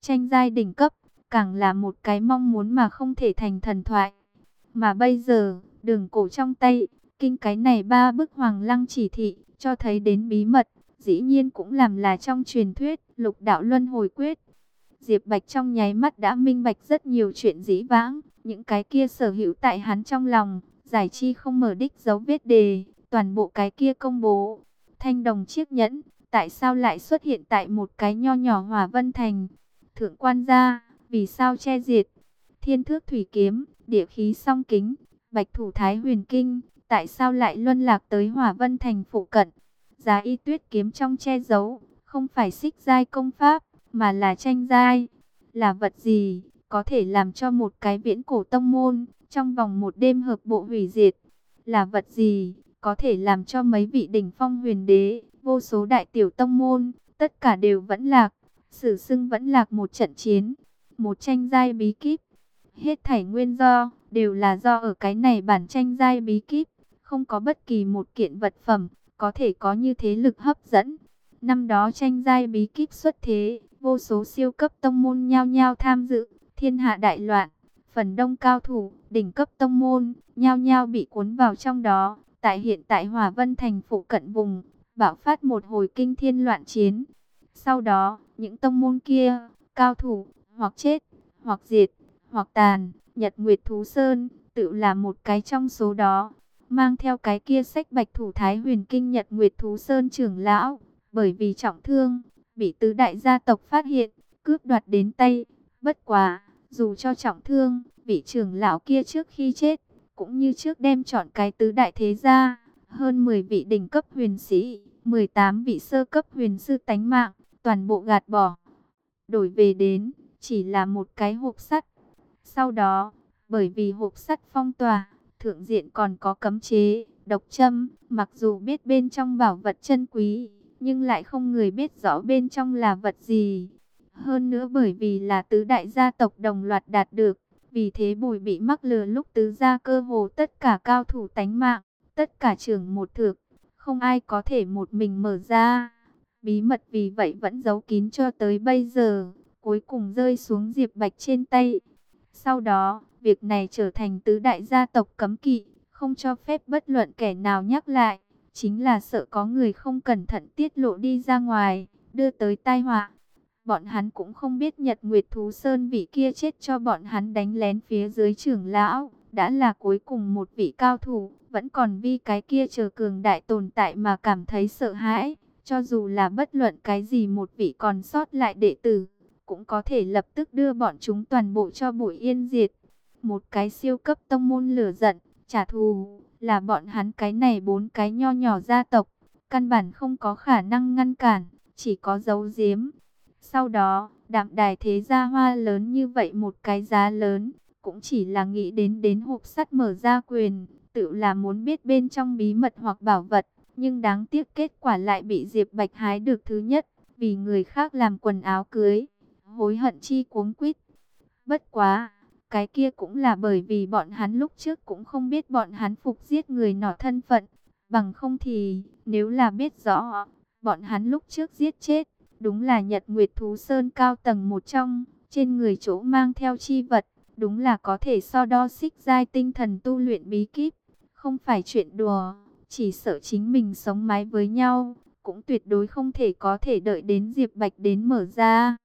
tranh giai đỉnh cấp, càng là một cái mong muốn mà không thể thành thần thoại. Mà bây giờ, Đường Cổ trong tay, kinh cái này 3 bức Hoàng Lăng chỉ thị, cho thấy đến bí mật, dĩ nhiên cũng làm là trong truyền thuyết, Lục đạo luân hồi quyết. Diệp Bạch trong nháy mắt đã minh bạch rất nhiều chuyện dĩ vãng, những cái kia sở hữu tại hắn trong lòng, giải chi không mở đích dấu vết đề, toàn bộ cái kia công bố. Thanh đồng chiếc nhẫn, tại sao lại xuất hiện tại một cái nho nhỏ Hỏa Vân Thành? Thượng quan gia, vì sao che diệt? Thiên thước thủy kiếm, địa khí song kính, bạch thủ thái huyền kinh, tại sao lại luân lạc tới Hỏa Vân Thành phụ cận? Giá y tuyết kiếm trong che giấu, không phải xích giai công pháp, mà là tranh giai. Là vật gì, có thể làm cho một cái viễn cổ tông môn, trong vòng một đêm hợp bộ hủy diệt? Là vật gì, có thể làm cho mấy vị đỉnh phong huyền đế, vô số đại tiểu tông môn, tất cả đều vẫn lạc, sử xưng vẫn lạc một trận chiến, một tranh giai bí kíp. Hết thảy nguyên do, đều là do ở cái này bản tranh giai bí kíp, không có bất kỳ một kiện vật phẩm, có thể có như thế lực hấp dẫn. Năm đó tranh giai bí kíp xuất thế, vô số siêu cấp tông môn nhao nhao tham dự, thiên hạ đại loạn. Phần đông cao thủ, đỉnh cấp tông môn, nhao nhao bị cuốn vào trong đó. Tại hiện tại Hỏa Vân Thành phụ cận vùng, bạo phát một hồi kinh thiên loạn chiến. Sau đó, những tông môn kia, cao thủ, hoặc chết, hoặc diệt, hoặc tàn, Nhật Nguyệt Thú Sơn, tự là một cái trong số đó. Mang theo cái kia sách bạch thủ thái huyền kinh Nhật Nguyệt Thú Sơn trưởng lão, bởi vì trọng thương, bị tứ đại gia tộc phát hiện, cướp đoạt đến tay. Bất quá, dù cho trọng thương, vị trưởng lão kia trước khi chết, cũng như trước đem chọn cái tứ đại thế gia, hơn 10 vị đỉnh cấp huyền sĩ, 18 vị sơ cấp huyền sư tánh mạng, toàn bộ gạt bỏ. Đổi về đến, chỉ là một cái hộp sắt. Sau đó, bởi vì hộp sắt phong tỏa, thượng diện còn có cấm chế, độc châm, mặc dù biết bên trong bảo vật chân quý, nhưng lại không người biết rõ bên trong là vật gì. Hơn nữa bởi vì là tứ đại gia tộc đồng loạt đạt được, vì thế Bùi bị mắc lừa lúc tứ gia cơ hồ tất cả cao thủ tánh mạng, tất cả trưởng một thực, không ai có thể một mình mở ra. Bí mật vì vậy vẫn giấu kín cho tới bây giờ, cuối cùng rơi xuống Diệp Bạch trên tay. Sau đó, việc này trở thành tứ đại gia tộc cấm kỵ, không cho phép bất luận kẻ nào nhắc lại, chính là sợ có người không cẩn thận tiết lộ đi ra ngoài, đưa tới tai họa. Bọn hắn cũng không biết Nhật Nguyệt Thú Sơn vị kia chết cho bọn hắn đánh lén phía dưới trưởng lão, đã là cuối cùng một vị cao thủ, vẫn còn vì cái kia chờ cường đại tồn tại mà cảm thấy sợ hãi. Cho dù là bất luận cái gì một vị còn sót lại đệ tử, cũng có thể lập tức đưa bọn chúng toàn bộ cho bụi yên diệt. Một cái siêu cấp tông môn lửa giận, trả thù, là bọn hắn cái này 4 cái nho nhỏ gia tộc, căn bản không có khả năng ngăn cản, chỉ có giấu giếm. Sau đó, Đạm Đài thế gia hoa lớn như vậy một cái giá lớn, cũng chỉ là nghĩ đến hộp sắt mở ra quyền, tự là muốn biết bên trong bí mật hoặc bảo vật, nhưng đáng tiếc kết quả lại bị Diệp Bạch hái được thứ nhất, vì người khác làm quần áo cưới, hối hận chi cuống quýt. Bất quá, cái kia cũng là bởi vì bọn hắn lúc trước cũng không biết bọn hắn phục giết người nọ thân phận, bằng không thì, nếu là biết rõ, bọn hắn lúc trước giết chết, đúng là Nhật Nguyệt Thú Sơn cao tầng một trong, trên người chỗ mang theo chi vật, đúng là có thể so đo xích giai tinh thần tu luyện bí kíp, không phải chuyện đùa, chỉ sợ chính mình sống mái với nhau, cũng tuyệt đối không thể có thể đợi đến Diệp Bạch đến mở ra.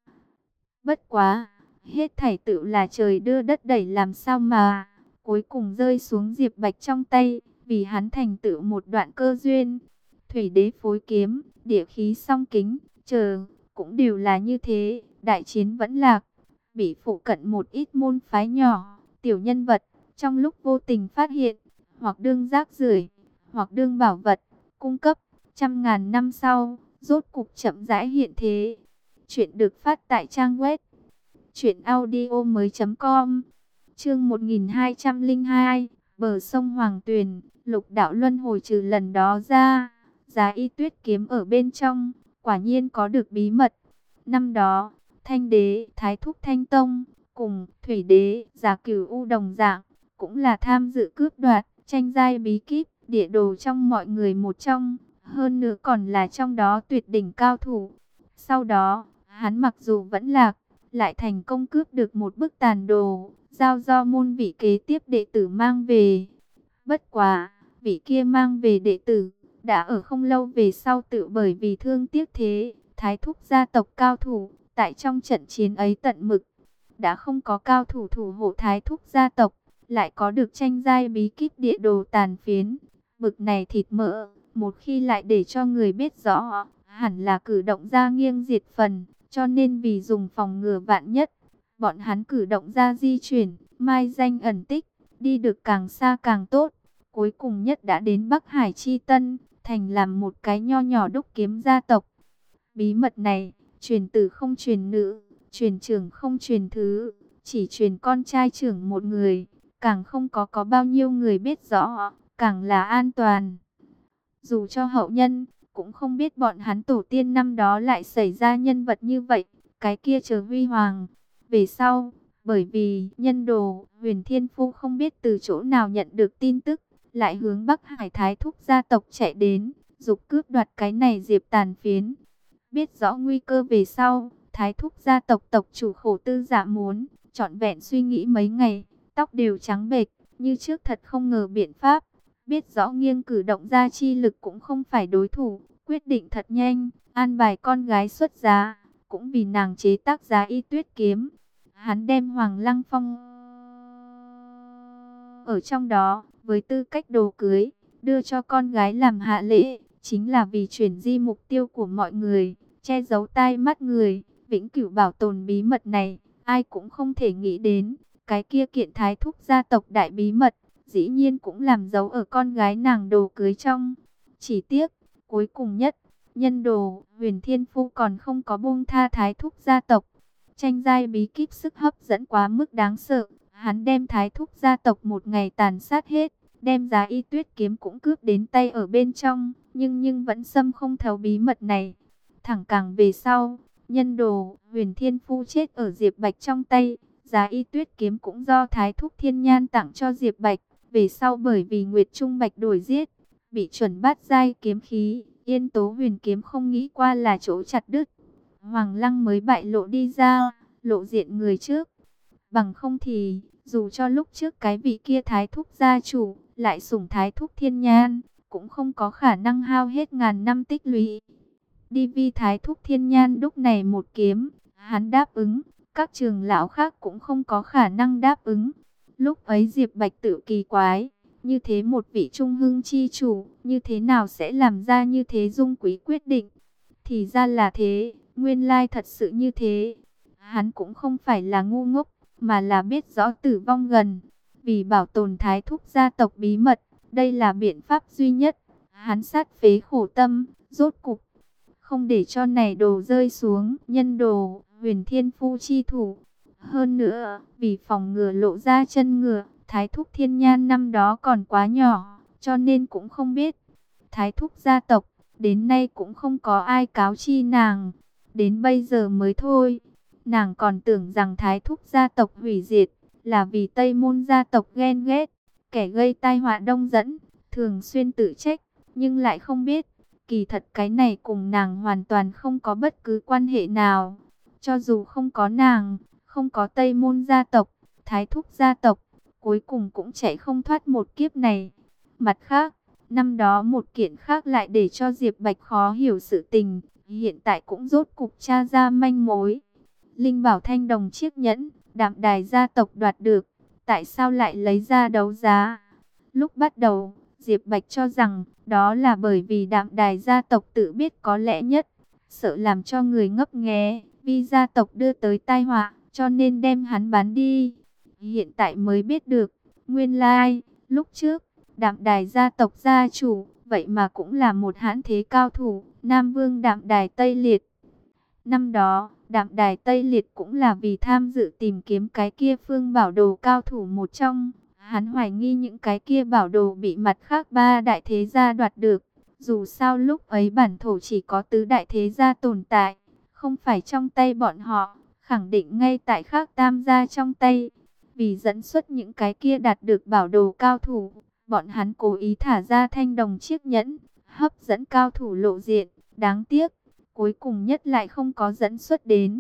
Bất quá, hết thảy tự là trời đưa đất đẩy làm sao mà, cuối cùng rơi xuống Diệp Bạch trong tay, vì hắn thành tựu một đoạn cơ duyên. Thủy đế phối kiếm, địa khí song kính, chờ, cũng đều là như thế, đại chiến vẫn lạc, bị phụ cận một ít môn phái nhỏ, tiểu nhân vật, trong lúc vô tình phát hiện, hoặc đương rác rưởi, hoặc đương bảo vật, cung cấp, trăm ngàn năm sau, rốt cục chậm rãi hiện thế. Chuyện được phát tại trang web truyệnaudiomoi.com. Chương 1202, bờ sông Hoàng Tuyền, Lục đạo luân hồi trừ lần đó ra, Giá Y Tuyết kiếm ở bên trong, quả nhiên có được bí mật. Năm đó, Thanh đế, Thái thúc Thanh Tông, cùng Thủy đế, Giả Cửu U đồng dạng, cũng là tham dự cướp đoạt, tranh giai bí kíp, địa đồ trong mọi người một trong, hơn nữa còn là trong đó tuyệt đỉnh cao thủ. Sau đó, hắn mặc dù vẫn lạc, lại thành công cướp được một bức tàn đồ, giao do môn vị kế tiếp đệ tử mang về. Bất quá, vị kia mang về đệ tử, đã ở không lâu về sau tự bởi vì thương tiếc thế, Thái thúc gia tộc cao thủ, tại trong trận chiến ấy tận mực, đã không có cao thủ thủ hộ Thái thúc gia tộc, lại có được tranh giai bí kíp địa đồ tàn phiến. Bực này thịt mỡ, một khi lại để cho người biết rõ, hẳn là cử động ra nghiêng diệt phần, cho nên vì dùng phòng ngừa vạn nhất, bọn hắn cử động ra di chuyển, mai danh ẩn tích, đi được càng xa càng tốt. Cuối cùng nhất đã đến Bắc Hải Chi Tân, thành làm một cái nho nhỏ đúc kiếm gia tộc. Bí mật này, truyền tử không truyền nữ, truyền trưởng không truyền thứ, chỉ truyền con trai trưởng một người, càng không có bao nhiêu người biết rõ, càng là an toàn. Dù cho hậu nhân, cũng không biết bọn hắn tổ tiên năm đó lại xảy ra nhân vật như vậy, cái kia chờ huy hoàng. Về sau, bởi vì nhân đồ, Huyền Thiên Phu không biết từ chỗ nào nhận được tin tức, lại hướng Bắc Hải Thái thúc gia tộc chạy đến, dục cướp đoạt cái này diệp tàn phiến. Biết rõ nguy cơ về sau, Thái thúc gia tộc tộc chủ Khổ Tư Dạ muốn, trọn vẹn suy nghĩ mấy ngày, tóc đều trắng bệch, như trước thật không ngờ biện pháp. Biết rõ nghiêng cử động ra chi lực cũng không phải đối thủ, quyết định thật nhanh, an bài con gái xuất giá, cũng vì nàng chế tác giá y tuyết kiếm. Hắn đem Hoàng Lăng Phong ở trong đó, với tư cách đồ cưới, đưa cho con gái làm hạ lễ, chính là vì chuyển di mục tiêu của mọi người, che giấu tai mắt người, vĩnh cửu bảo tồn bí mật này. Ai cũng không thể nghĩ đến, cái kia kiện Thái thúc gia tộc đại bí mật, dĩ nhiên cũng làm dấu ở con gái nàng đồ cưới trong. Chỉ tiếc, cuối cùng nhất, nhân đồ, Huyền Thiên Phu còn không có buông tha Thái thúc gia tộc. Tranh giai bí kíp sức hấp dẫn quá mức đáng sợ, hắn đem Thái thúc gia tộc một ngày tàn sát hết, đem giá y tuyết kiếm cũng cướp đến tay ở bên trong, nhưng vẫn xâm không thấu bí mật này. Thẳng càng về sau, nhân đồ, Huyền Thiên Phu chết ở Diệp Bạch trong tay, giá y tuyết kiếm cũng do Thái thúc Thiên Nhan tặng cho Diệp Bạch. Về sau bởi vì Nguyệt Trung Bạch đổi giết, bị chuẩn bát giai kiếm khí, Yên Tố Huyền kiếm không nghĩ qua là chỗ chặt đứt. Hoàng Lăng mới bại lộ đi ra, lộ diện người trước. Bằng không thì, dù cho lúc trước cái vị kia Thái thúc gia chủ, lại sủng Thái thúc Thiên Nhan, cũng không có khả năng hao hết ngàn năm tích lũy. Đi vi Thái thúc Thiên Nhan đúc này một kiếm, hắn đáp ứng, các trường lão khác cũng không có khả năng đáp ứng. Lúc ấy Diệp Bạch tự kỳ quái, như thế một vị trung hưng chi chủ, như thế nào sẽ làm ra như thế dung quý quyết định. Thì ra là thế, nguyên lai thật sự như thế. Hắn cũng không phải là ngu ngốc, mà là biết rõ tử vong gần. Vì bảo tồn Thái thúc gia tộc bí mật, đây là biện pháp duy nhất. Hắn sát phế khổ tâm, rốt cục, không để cho này đồ rơi xuống, nhân đồ, Huyền Thiên Phu chi thủ. Hơn nữa, vì phòng ngừa lộ ra chân ngựa, Thái thúc Thiên Nhan năm đó còn quá nhỏ, cho nên cũng không biết. Thái thúc gia tộc, đến nay cũng không có ai cáo chi nàng, đến bây giờ mới thôi. Nàng còn tưởng rằng Thái thúc gia tộc hủy diệt, là vì Tây Môn gia tộc ghen ghét, kẻ gây tai họa đông dẫn, thường xuyên tự trách, nhưng lại không biết. Kỳ thật cái này cùng nàng hoàn toàn không có bất cứ quan hệ nào. Cho dù không có nàng, không có Tây Môn gia tộc, Thái thúc gia tộc, cuối cùng cũng chạy không thoát một kiếp này. Mặt khác, năm đó một kiện khác lại để cho Diệp Bạch khó hiểu sự tình, hiện tại cũng rốt cục tra ra manh mối. Linh bảo thanh đồng chiếc nhẫn, Đạm Đài gia tộc đoạt được, tại sao lại lấy ra đấu giá? Lúc bắt đầu, Diệp Bạch cho rằng đó là bởi vì Đạm Đài gia tộc tự biết có lẽ nhất, sợ làm cho người ngấp nghé, vì gia tộc đưa tới tai họa, cho nên đem hắn bán đi. Hiện tại mới biết được, nguyên lai, lúc trước, Đạm Đài gia tộc gia chủ, vậy mà cũng là một hãn thế cao thủ, Nam Vương Đạm Đài Tây Liệt. Năm đó, Đạm Đài Tây Liệt cũng là vì tham dự tìm kiếm cái kia phương bảo đồ cao thủ một trong. Hắn hoài nghi những cái kia bảo đồ bị mặt khác ba đại thế gia đoạt được. Dù sao lúc ấy bản thổ chỉ có tứ đại thế gia tồn tại, không phải trong tay bọn họ, khẳng định ngay tại khác tam gia trong tay. Vì dẫn xuất những cái kia đạt được bảo đồ cao thủ, bọn hắn cố ý thả ra thanh đồng chiếc nhẫn, hấp dẫn cao thủ lộ diện. Đáng tiếc, cuối cùng nhất lại không có dẫn xuất đến.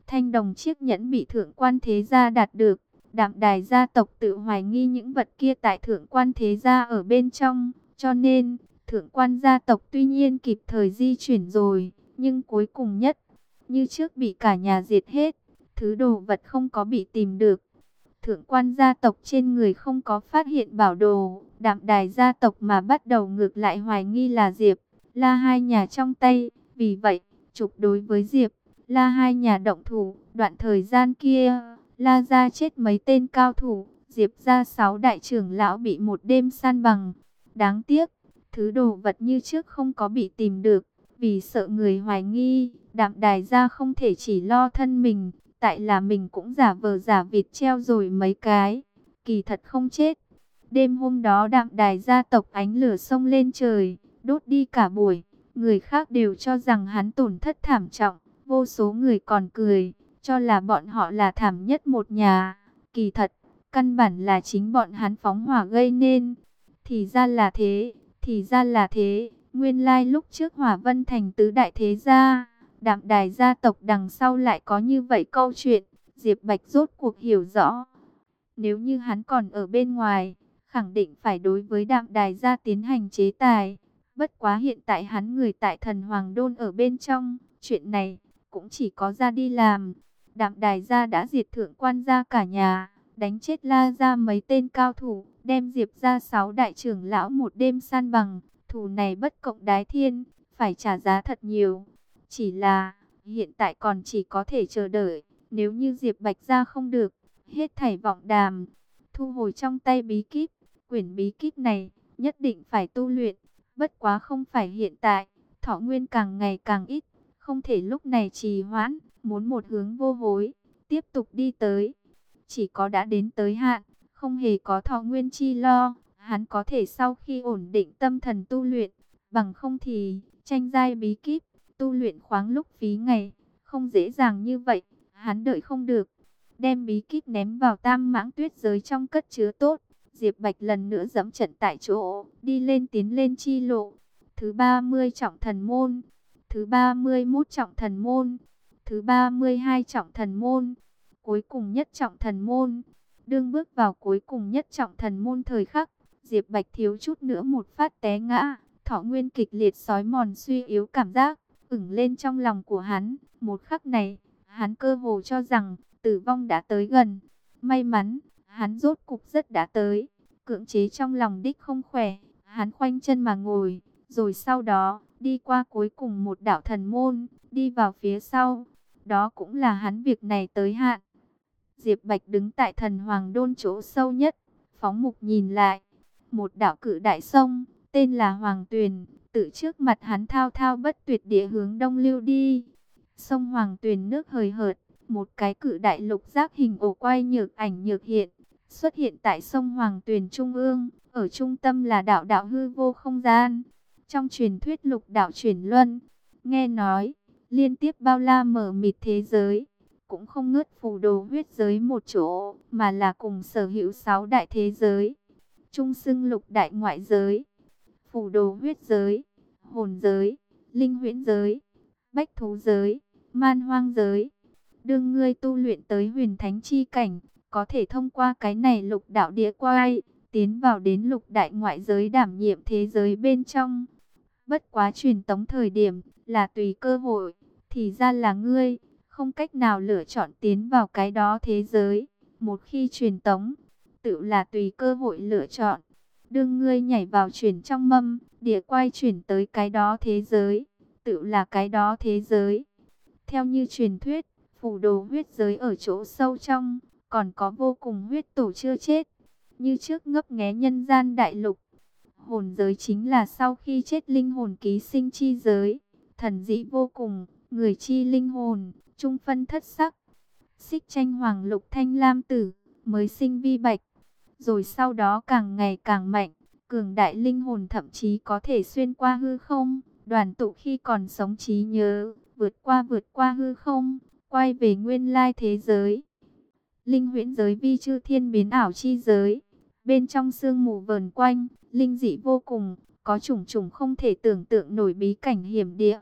thanh đồng chiếc nhẫn bị thượng quan thế gia đạt được. Đạm đài gia tộc tự hoài nghi những vật kia tại thượng quan thế gia ở bên trong, cho nên thượng quan gia tộc tuy nhiên kịp thời di chuyển rồi, nhưng cuối cùng nhất, như trước bị cả nhà diệt hết, thứ đồ vật không có bị tìm được. Thượng quan gia tộc trên người không có phát hiện bảo đồ, đạm đài gia tộc mà bắt đầu ngược lại hoài nghi là Diệp, La hai nhà trong tay, vì vậy, trục đối với Diệp, La hai nhà động thủ, đoạn thời gian kia, La gia chết mấy tên cao thủ, Diệp gia 6 đại trưởng lão bị một đêm san bằng. Đáng tiếc, thứ đồ vật như trước không có bị tìm được, vì sợ người hoài nghi, đạm đài gia không thể chỉ lo thân mình, tại là mình cũng giả vờ giả vịt treo rồi mấy cái, kỳ thật không chết. Đêm hôm đó đạm đài gia tộc ánh lửa sông lên trời, đốt đi cả buổi, người khác đều cho rằng hắn tổn thất thảm trọng, vô số người còn cười, cho là bọn họ là thảm nhất một nhà. Kỳ thật, căn bản là chính bọn hắn phóng hỏa gây nên. Thì ra là thế, thì ra là thế, nguyên lai lúc trước Hỏa Vân Thành tứ đại thế gia, đạm đài gia tộc đằng sau lại có như vậy câu chuyện. Diệp Bạch rốt cuộc hiểu rõ. Nếu như hắn còn ở bên ngoài, khẳng định phải đối với đạm đài gia tiến hành chế tài. Bất quá hiện tại hắn người tại Thần Hoàng Đôn ở bên trong, chuyện này cũng chỉ có ra đi làm. Đạm đài gia đã diệt thượng quan gia cả nhà, đánh chết La gia mấy tên cao thủ, đem Diệp gia 6 đại trưởng lão một đêm san bằng. Thù này bất cộng đái thiên, phải trả giá thật nhiều. Chỉ là hiện tại còn chỉ có thể chờ đợi. Nếu như Diệp Bạch gia không được, hết thảy vọng đàm. Thu hồi trong tay bí kíp, quyển bí kíp này nhất định phải tu luyện. Bất quá không phải hiện tại, thọ nguyên càng ngày càng ít, không thể lúc này trì hoãn, muốn một hướng vô hối, tiếp tục đi tới. Chỉ có đã đến tới hạn, không hề có thọ nguyên chi lo, hắn có thể sau khi ổn định tâm thần tu luyện, bằng không thì tranh giai bí kíp, tu luyện khoáng lúc phí ngày, không dễ dàng như vậy, hắn đợi không được. Đem bí kíp ném vào Tam Mãng Tuyết giới trong cất chứa tốt, Diệp Bạch lần nữa dẫm trận tại chỗ, đi lên tiến lên chi lộ. Thứ 30 trọng thần môn, thứ 31 trọng thần môn, thứ 32 trọng thần môn, cuối cùng nhất trọng thần môn. Đương bước vào cuối cùng nhất trọng thần môn thời khắc, Diệp Bạch thiếu chút nữa một phát té ngã, thọ nguyên kịch liệt xói mòn suy yếu cảm giác, ửng lên trong lòng của hắn. Một khắc này, hắn cơ hồ cho rằng tử vong đã tới gần. May mắn, hắn rốt cục rất đã tới. Cưỡng chế trong lòng đích không khỏe, hắn khoanh chân mà ngồi, rồi sau đó đi qua cuối cùng một đạo thần môn, đi vào phía sau. Đó cũng là hắn việc này tới hạn. Diệp Bạch đứng tại Thần Hoàng Đôn chỗ sâu nhất, phóng mục nhìn lại, một đạo cự đại sông, tên là Hoàng Tuyền, tự trước mặt hắn thao thao bất tuyệt địa hướng đông lưu đi. Sông Hoàng Tuyền nước hời hợt, một cái cự đại lục giác hình ổ quay nhược ảnh nhược hiện, xuất hiện tại sông Hoàng Tuyền trung ương, ở trung tâm là đạo đạo hư vô không gian. Trong truyền thuyết lục đạo chuyển luân, nghe nói, liên tiếp bao la mở mịt thế giới, cũng không ngớt phù đồ huyết giới một chỗ, mà là cùng sở hữu 6 đại thế giới, chung xưng lục đại ngoại giới, phù đồ huyết giới, hồn giới, linh huyễn giới, bách thú giới, man hoang giới. Đương ngươi tu luyện tới huyền thánh chi cảnh, có thể thông qua cái này lục đạo địa quay, tiến vào đến lục đại ngoại giới đảm nhiệm thế giới bên trong. Bất quá truyền tống thời điểm là tùy cơ hội, thì ra là ngươi không cách nào lựa chọn tiến vào cái đó thế giới. Một khi truyền tống, tự là tùy cơ hội lựa chọn. Đương ngươi nhảy vào chuyển trong mâm, địa quay chuyển tới cái đó thế giới, tự là cái đó thế giới. Theo như truyền thuyết, phù đồ huyết giới ở chỗ sâu trong, còn có vô cùng huyết tổ chưa chết, như trước ngấp nghé nhân gian đại lục. Hồn giới chính là sau khi chết linh hồn ký sinh chi giới, thần dĩ vô cùng, người chi linh hồn, trung phân thất sắc. Xích tranh hoàng lục thanh lam tử, mới sinh vi bạch, rồi sau đó càng ngày càng mạnh, cường đại linh hồn thậm chí có thể xuyên qua hư không, đoàn tụ khi còn sống trí nhớ, vượt qua hư không, quay về nguyên lai thế giới. Linh huyễn giới vi chư thiên biến ảo chi giới, bên trong sương mù vờn quanh, linh dị vô cùng, có chủng chủng không thể tưởng tượng nổi bí cảnh hiểm địa.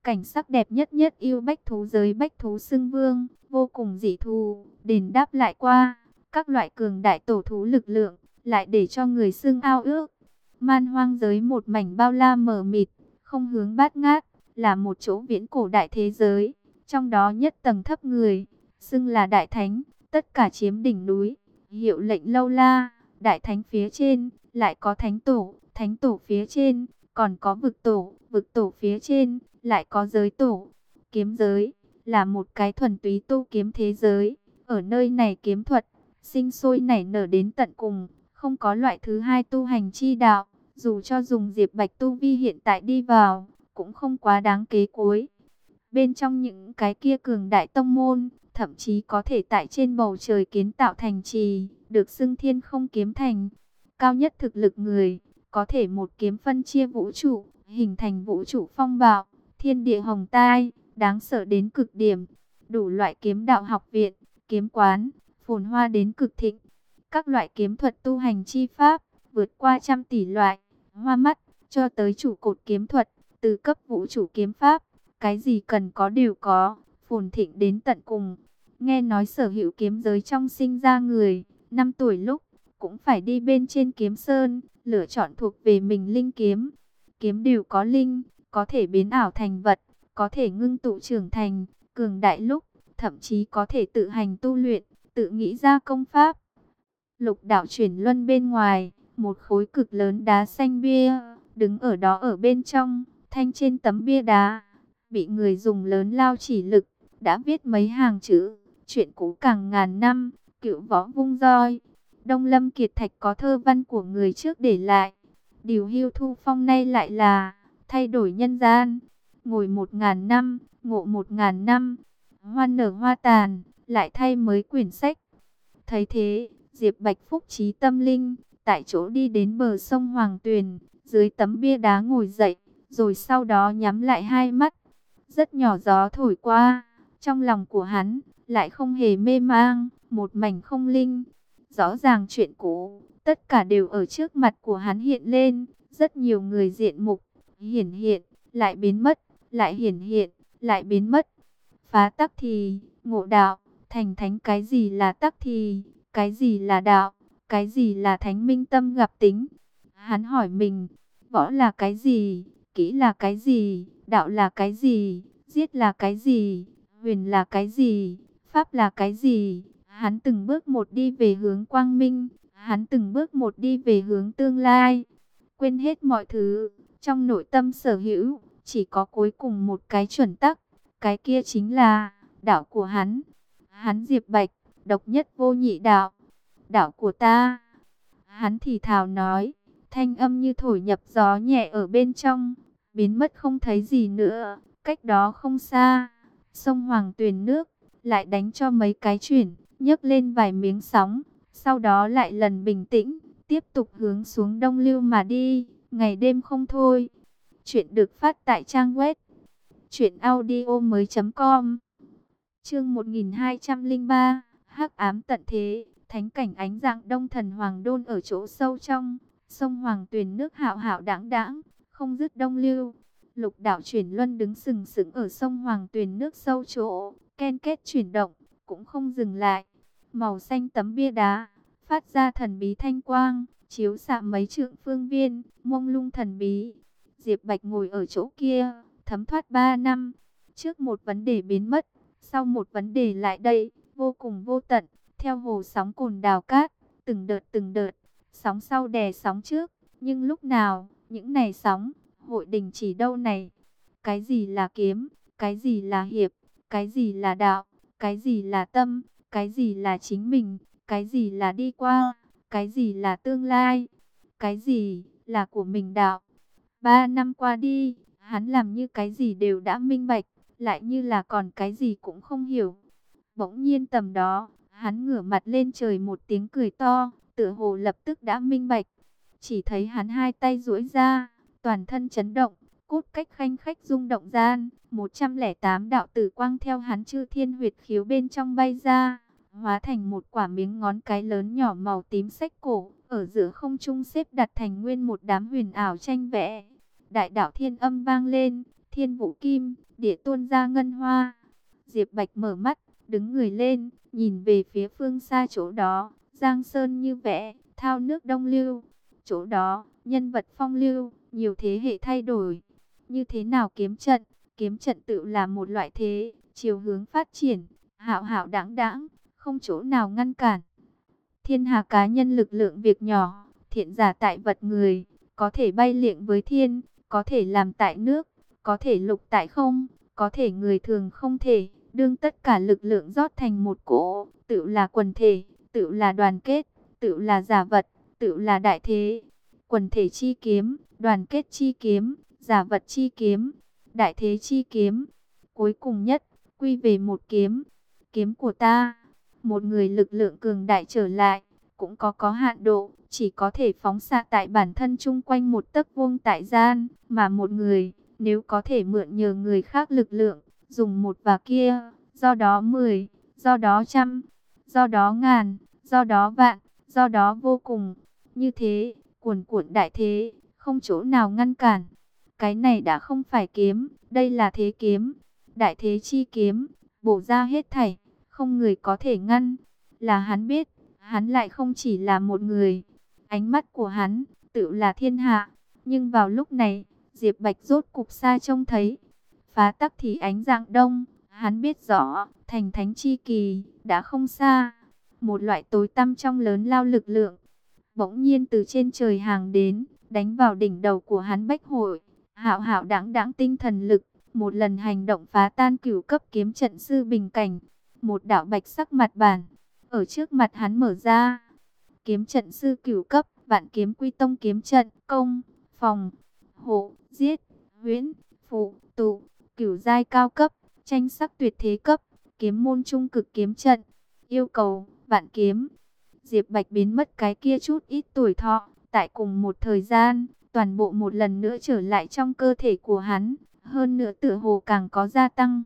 Cảnh sắc đẹp nhất nhất yêu bách thú giới bách thú xưng vương, vô cùng dị thù, đền đáp lại qua các loại cường đại tổ thú lực lượng, lại để cho người xưng ao ước. Man hoang giới một mảnh bao la mờ mịt, không hướng bát ngát, là một chỗ viễn cổ đại thế giới, trong đó nhất tầng thấp người, xưng là đại thánh, tất cả chiếm đỉnh núi, hiệu lệnh lâu la, đại thánh phía trên, lại có thánh tổ phía trên, còn có vực tổ phía trên, lại có giới tổ, kiếm giới, là một cái thuần túy tu kiếm thế giới, ở nơi này kiếm thuật, sinh sôi nảy nở đến tận cùng, không có loại thứ hai tu hành chi đạo, dù cho dùng Diệp Bạch tu vi hiện tại đi vào, cũng không quá đáng kế cuối. Bên trong những cái kia cường đại tông môn, thậm chí có thể tại trên bầu trời kiến tạo thành trì, được xưng thiên không kiếm thành. Cao nhất thực lực người, có thể một kiếm phân chia vũ trụ, hình thành vũ trụ phong bạo, thiên địa hồng tai, đáng sợ đến cực điểm. Đủ loại kiếm đạo học viện, kiếm quán, phồn hoa đến cực thịnh. Các loại kiếm thuật tu hành chi pháp, vượt qua trăm tỷ loại, hoa mắt, cho tới trụ cột kiếm thuật, từ cấp vũ trụ kiếm pháp, cái gì cần có đều có, phồn thịnh đến tận cùng. Nghe nói sở hữu kiếm giới trong sinh ra người, 5 tuổi lúc, cũng phải đi bên trên kiếm sơn, lựa chọn thuộc về mình linh kiếm. Kiếm đều có linh, có thể biến ảo thành vật, có thể ngưng tụ trưởng thành, cường đại lúc, thậm chí có thể tự hành tu luyện, tự nghĩ ra công pháp. Lục đạo chuyển luân bên ngoài, một khối cực lớn đá xanh bia, đứng ở đó ở bên trong, thanh trên tấm bia đá, bị người dùng lớn lao chỉ lực, đã viết mấy hàng chữ, chuyện cũ càng ngàn năm, cựu võ vung roi. Đông Lâm Kiệt Thạch có thơ văn của người trước để lại, điều hưu thu phong nay lại là, thay đổi nhân gian, ngồi 1000 năm, ngộ 1000 năm, hoa nở hoa tàn, lại thay mới quyển sách. Thấy thế, Diệp Bạch phúc trí tâm linh, tại chỗ đi đến bờ sông Hoàng Tuyền, dưới tấm bia đá ngồi dậy, rồi sau đó nhắm lại hai mắt. Rất nhỏ gió thổi qua, trong lòng của hắn lại không hề mê mang, một mảnh không linh. Rõ ràng chuyện cũ, tất cả đều ở trước mặt của hắn hiện lên, rất nhiều người diện mục, hiển hiện, lại biến mất, lại hiển hiện, lại biến mất. Phá tắc thì, ngộ đạo, thành thánh cái gì là tắc thì, cái gì là đạo, cái gì là thánh minh tâm gặp tính. Hắn hỏi mình, võ là cái gì, kỹ là cái gì, đạo là cái gì, giết là cái gì, huyền là cái gì, pháp là cái gì. Hắn từng bước một đi về hướng quang minh, hắn từng bước một đi về hướng tương lai. Quên hết mọi thứ, trong nội tâm sở hữu, chỉ có cuối cùng một cái chuẩn tắc, cái kia chính là đạo của hắn. Hắn Diệp Bạch, độc nhất vô nhị đạo, đạo của ta. Hắn thì thào nói, thanh âm như thổi nhập gió nhẹ ở bên trong, biến mất không thấy gì nữa. Cách đó không xa, sông Hoàng Tuyền nước, lại đánh cho mấy cái chuyển, nhấc lên vài miếng sóng, sau đó lại lần bình tĩnh, tiếp tục hướng xuống đông lưu mà đi, ngày đêm không thôi. Chuyện được phát tại trang web truyệnaudiomoi.com. Chương 1203, Hắc ám tận thế, thánh cảnh ánh dạng đông thần hoàng đôn ở chỗ sâu trong, sông Hoàng Tuyền nước hạo hạo đãng đãng, không dứt đông lưu. Lục đạo chuyển luân đứng sừng sững ở sông Hoàng Tuyền nước sâu chỗ, ken kết chuyển động, cũng không dừng lại. Màu xanh tấm bia đá, phát ra thần bí thanh quang, chiếu xạ mấy trượng phương viên, mông lung thần bí. Diệp Bạch ngồi ở chỗ kia, thấm thoát 3 năm, trước một vấn đề biến mất, sau một vấn đề lại đây, vô cùng vô tận, theo hồ sóng cồn đào cát, từng đợt, sóng sau đè sóng trước, nhưng lúc nào, những này sóng, hội đình chỉ đâu này? Cái gì là kiếm, cái gì là hiệp, cái gì là đạo, cái gì là tâm, cái gì là chính mình, cái gì là đi qua, cái gì là tương lai, cái gì là của mình đạo. 3 năm qua đi, hắn làm như cái gì đều đã minh bạch, lại như là còn cái gì cũng không hiểu. Bỗng nhiên tầm đó, hắn ngửa mặt lên trời một tiếng cười to, tựa hồ lập tức đã minh bạch. Chỉ thấy hắn hai tay duỗi ra, toàn thân chấn động, cốt cách khanh khách rung động gian, 108 đạo tử quang theo hắn chư thiên huyệt khiếu bên trong bay ra, hóa thành một quả miếng ngón cái lớn nhỏ màu tím xách cổ, ở giữa không trung xếp đặt thành nguyên một đám huyền ảo tranh vẽ. Đại đạo thiên âm vang lên, thiên vũ kim, địa tuôn ra ngân hoa. Diệp Bạch mở mắt, đứng người lên, nhìn về phía phương xa chỗ đó, giang sơn như vẽ, thao nước đông lưu. Chỗ đó, nhân vật phong lưu, nhiều thế hệ thay đổi. Như thế nào kiếm trận tự là một loại thế, chiều hướng phát triển, hạo hạo đãng đãng, không chỗ nào ngăn cản. Thiên hà cá nhân lực lượng việc nhỏ, thiện giả tại vật người, có thể bay liệng với thiên, có thể làm tại nước, có thể lục tại không, có thể người thường không thể. Đương tất cả lực lượng rót thành một cỗ, tự là quần thể, tự là đoàn kết, tự là giả vật, tự là đại thế. Quần thể chi kiếm, đoàn kết chi kiếm, giả vật chi kiếm, đại thế chi kiếm. Cuối cùng nhất, quy về một kiếm, kiếm của ta. Một người lực lượng cường đại trở lại, cũng có hạn độ, chỉ có thể phóng xạ tại bản thân chung quanh một tấc vuông tại gian, mà một người, nếu có thể mượn nhờ người khác lực lượng, dùng một và kia, do đó 10, do đó trăm, do đó ngàn, do đó vạn, do đó vô cùng. Như thế, cuồn cuộn đại thế, không chỗ nào ngăn cản. Cái này đã không phải kiếm, đây là thế kiếm, đại thế chi kiếm, bổ ra hết thảy, không người có thể ngăn. Là hắn biết, hắn lại không chỉ là một người. Ánh mắt của hắn, tự là thiên hạ. Nhưng vào lúc này, Diệp Bạch rốt cục xa trông thấy. Phá tắc thì ánh rạng đông, hắn biết rõ, thành thánh chi kỳ, đã không xa. Một loại tối tăm trong lớn lao lực lượng, bỗng nhiên từ trên trời hàng đến, đánh vào đỉnh đầu của hắn bách hội. Hạo hạo đãng đãng tinh thần lực, một lần hành động phá tan cửu cấp kiếm trận sư bình cảnh. Một đạo bạch sắc mặt bản, ở trước mặt hắn mở ra. Kiếm trận sư cửu cấp, vạn kiếm quy tông kiếm trận, công, phòng, hộ, giết, huyễn, phụ, tụ, cửu giai cao cấp, tranh sắc tuyệt thế cấp, kiếm môn trung cực kiếm trận. Yêu cầu, vạn kiếm. Diệp Bạch biến mất cái kia chút ít tuổi thọ, tại cùng một thời gian, toàn bộ một lần nữa trở lại trong cơ thể của hắn, hơn nữa tựa hồ càng có gia tăng.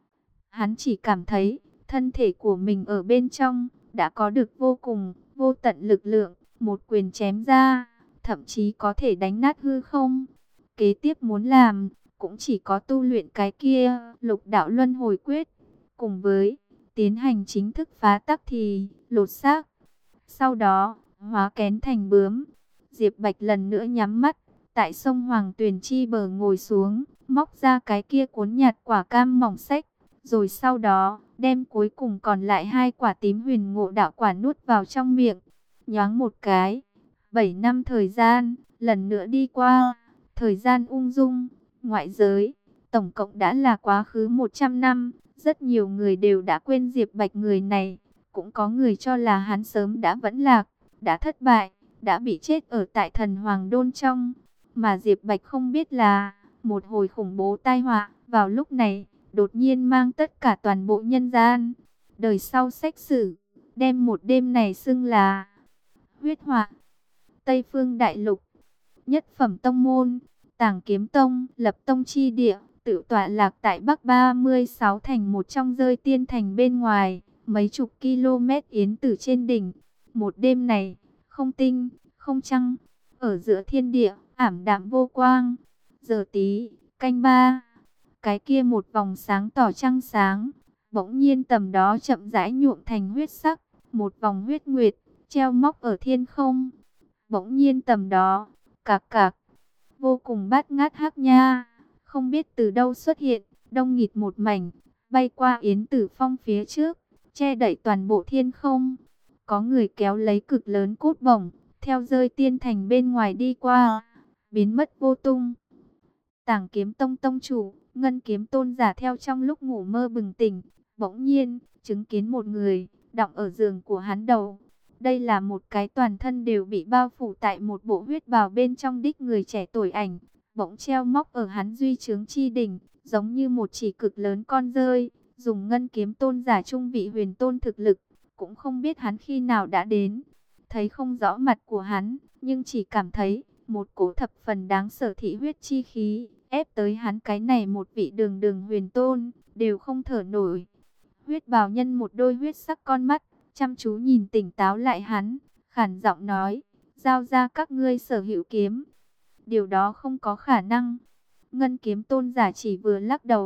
Hắn chỉ cảm thấy, thân thể của mình ở bên trong, đã có được vô cùng, vô tận lực lượng, một quyền chém ra, thậm chí có thể đánh nát hư không. Kế tiếp muốn làm, cũng chỉ có tu luyện cái kia, lục đạo luân hồi quyết, cùng với tiến hành chính thức phá tắc thì, lột xác. Sau đó, hóa kén thành bướm. Diệp Bạch lần nữa nhắm mắt, tại sông Hoàng Tuyền chi bờ ngồi xuống, móc ra cái kia cuốn nhạt quả cam mỏng xách. Rồi sau đó, đem cuối cùng còn lại 2 quả tím huyền ngộ đạo quả nuốt vào trong miệng. Nhoáng một cái, 7 năm thời gian, lần nữa đi qua, thời gian ung dung, ngoại giới, tổng cộng đã là quá khứ 100 năm, rất nhiều người đều đã quên Diệp Bạch người này, cũng có người cho là hắn sớm đã vẫn lạc, đã thất bại, đã bị chết ở tại thần Hoàng Đôn trong, mà Diệp Bạch không biết là, một hồi khủng bố tai họa, vào lúc này, đột nhiên mang tất cả toàn bộ nhân gian, đời sau xét xử, đem một đêm này xưng là huyết họa. Tây Phương Đại Lục, nhất phẩm tông môn, Tàng Kiếm Tông, lập tông chi địa, tự tọa lạc tại Bắc 36 thành một trong rơi tiên thành bên ngoài, mấy chục km yến tử trên đỉnh. Một đêm này, không tinh, không trăng, ở giữa thiên địa, ảm đạm vô quang. Giờ tí, canh ba, cái kia một vòng sáng tỏ trăng sáng, bỗng nhiên tầm đó chậm rãi nhuộm thành huyết sắc, một vòng huyết nguyệt, treo móc ở thiên không. Bỗng nhiên tầm đó, cạc cạc, vô cùng bát ngát hắc nha, không biết từ đâu xuất hiện, đông nghịt một mảnh, bay qua Yến Tử Phong phía trước, che đậy toàn bộ thiên không. Có người kéo lấy cực lớn cốt bổng, theo rơi tiên thành bên ngoài đi qua, biến mất vô tung. Tàng Kiếm Tông tông chủ, Ngân Kiếm Tôn giả theo trong lúc ngủ mơ bừng tỉnh, bỗng nhiên, chứng kiến một người, đọng ở giường của hắn đầu. Đây là một cái toàn thân đều bị bao phủ tại một bộ huyết bào bên trong đích người trẻ tuổi ảnh, bỗng treo móc ở hắn duy trướng chi đỉnh, giống như một chỉ cực lớn con dơi, dùng Ngân Kiếm Tôn giả trung vị huyền tôn thực lực, cũng không biết hắn khi nào đã đến. Thấy không rõ mặt của hắn, nhưng chỉ cảm thấy một cỗ thập phần đáng sợ thị huyết chi khí, ép tới hắn cái này một vị đường đường huyền tôn, đều không thở nổi. Huyết bào nhân một đôi huyết sắc con mắt, chăm chú nhìn tỉnh táo lại hắn, khản giọng nói, giao ra các ngươi sở hữu kiếm. Điều đó không có khả năng. Ngân Kiếm Tôn giả chỉ vừa lắc đầu,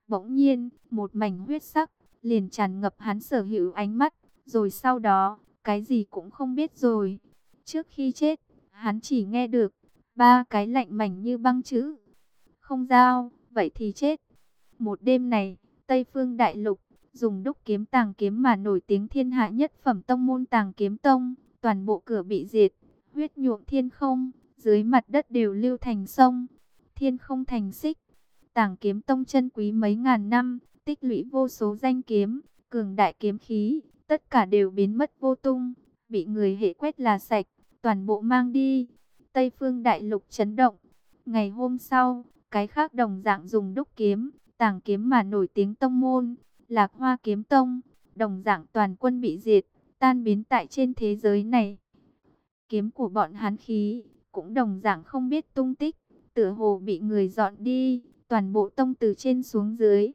Bỗng nhiên, một mảnh huyết sắc liền tràn ngập hắn sở hữu ánh mắt, rồi sau đó, cái gì cũng không biết rồi. Trước khi chết, hắn chỉ nghe được ba cái lạnh mảnh như băng chữ: không giao, vậy thì chết. Một đêm này, Tây Phương Đại Lục dùng đúc kiếm Tàng Kiếm mà nổi tiếng thiên hạ nhất phẩm tông môn Tàng Kiếm Tông, toàn bộ cửa bị diệt, huyết nhuộm thiên không, dưới mặt đất đều lưu thành sông, thiên không thành xích. Tàng Kiếm Tông chân quý mấy ngàn năm, tích lũy vô số danh kiếm, cường đại kiếm khí, tất cả đều biến mất vô tung, bị người hệ quét là sạch, toàn bộ mang đi. Tây Phương Đại Lục chấn động. Ngày hôm sau, cái khác đồng dạng dùng đúc kiếm, Tàng Kiếm mà nổi tiếng tông môn, Lạc Hoa Kiếm Tông, đồng dạng toàn quân bị diệt, tan biến tại trên thế giới này. Kiếm của bọn hắn khí cũng đồng dạng không biết tung tích, tựa hồ bị người dọn đi. Toàn bộ tông từ trên xuống dưới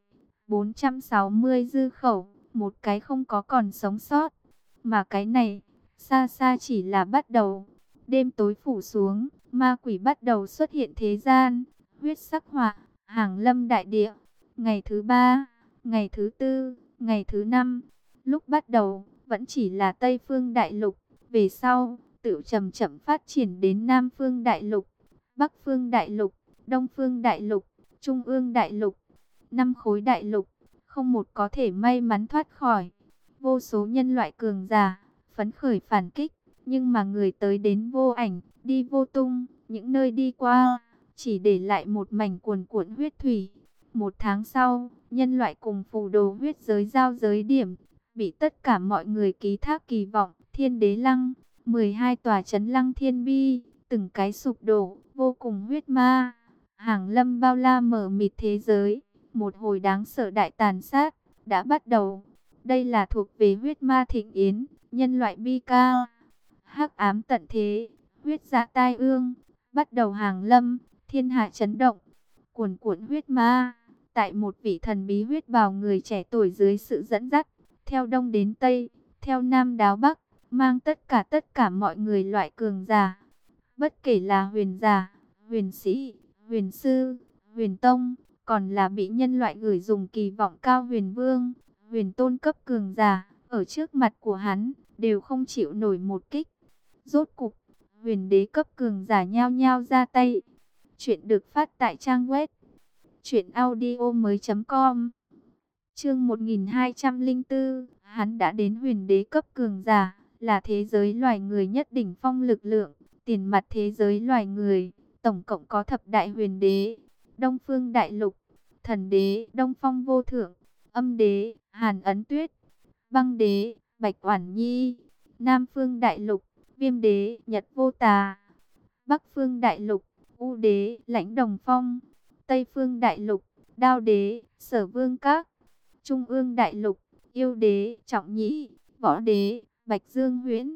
460 dư khẩu, một cái không có còn sống sót. Mà cái này xa xa chỉ là bắt đầu. Đêm tối phủ xuống, ma quỷ bắt đầu xuất hiện thế gian, huyết sắc họa hàng lâm đại địa. Ngày thứ 3, ngày thứ 4, ngày thứ 5, lúc bắt đầu vẫn chỉ là Tây Phương Đại Lục, về sau tự chậm chậm phát triển đến Nam Phương Đại Lục, Bắc Phương Đại Lục, Đông Phương Đại Lục, Trung ương Đại Lục. 5 khối đại lục, không một có thể may mắn thoát khỏi. Vô số nhân loại cường giả phấn khởi phản kích, nhưng mà người tới đến vô ảnh, đi vô tung, những nơi đi qua chỉ để lại một mảnh cuồn cuộn huyết thủy. Một tháng sau, nhân loại cùng phù đồ huyết giới giao giới điểm, bị tất cả mọi người ký thác kỳ vọng. Thiên Đế Lăng, 12 tòa trấn Lăng Thiên Bi, từng cái sụp đổ, vô cùng huyết ma. Hàng lâm bao la mở mịt thế giới, một hồi đáng sợ đại tàn sát đã bắt đầu. Đây là thuộc về huyết ma thịnh yến, nhân loại bi ca. Hắc ám tận thế, huyết dạ tai ương, bắt đầu hàng lâm, thiên hạ chấn động. Cuồn cuộn huyết ma, tại một vị thần bí huyết bào người trẻ tuổi dưới sự dẫn dắt, theo đông đến tây, theo nam đáo bắc, mang tất cả mọi người loại cường giả. Bất kể là huyền giả, huyền sĩ, huyền sư, huyền tông, còn là bị nhân loại gửi dùng kỳ vọng cao huyền vương, huyền tôn cấp cường giả, ở trước mặt của hắn, đều không chịu nổi một kích. Rốt cục, huyền đế cấp cường giả nhao nhao ra tay. Chuyện được phát tại trang web truyệnaudiomoi.com. Chương 1204, hắn đã đến huyền đế cấp cường giả, là thế giới loài người nhất đỉnh phong lực lượng, tiền mặt thế giới loài người, tổng cộng có thập đại huyền đế. Đông Phương Đại Lục, Thần Đế Đông Phong Vô Thượng, Âm Đế Hàn Ấn Tuyết, Băng Đế Bạch Oản Nhi, Nam Phương Đại Lục, Viêm Đế Nhật Vô Tà, Bắc Phương Đại Lục, U Đế Lãnh Đồng Phong, Tây Phương Đại Lục, Đao Đế Sở Vương Các, Trung ương Đại Lục, Yêu Đế Trọng Nhĩ, Võ Đế Bạch Dương Huyễn.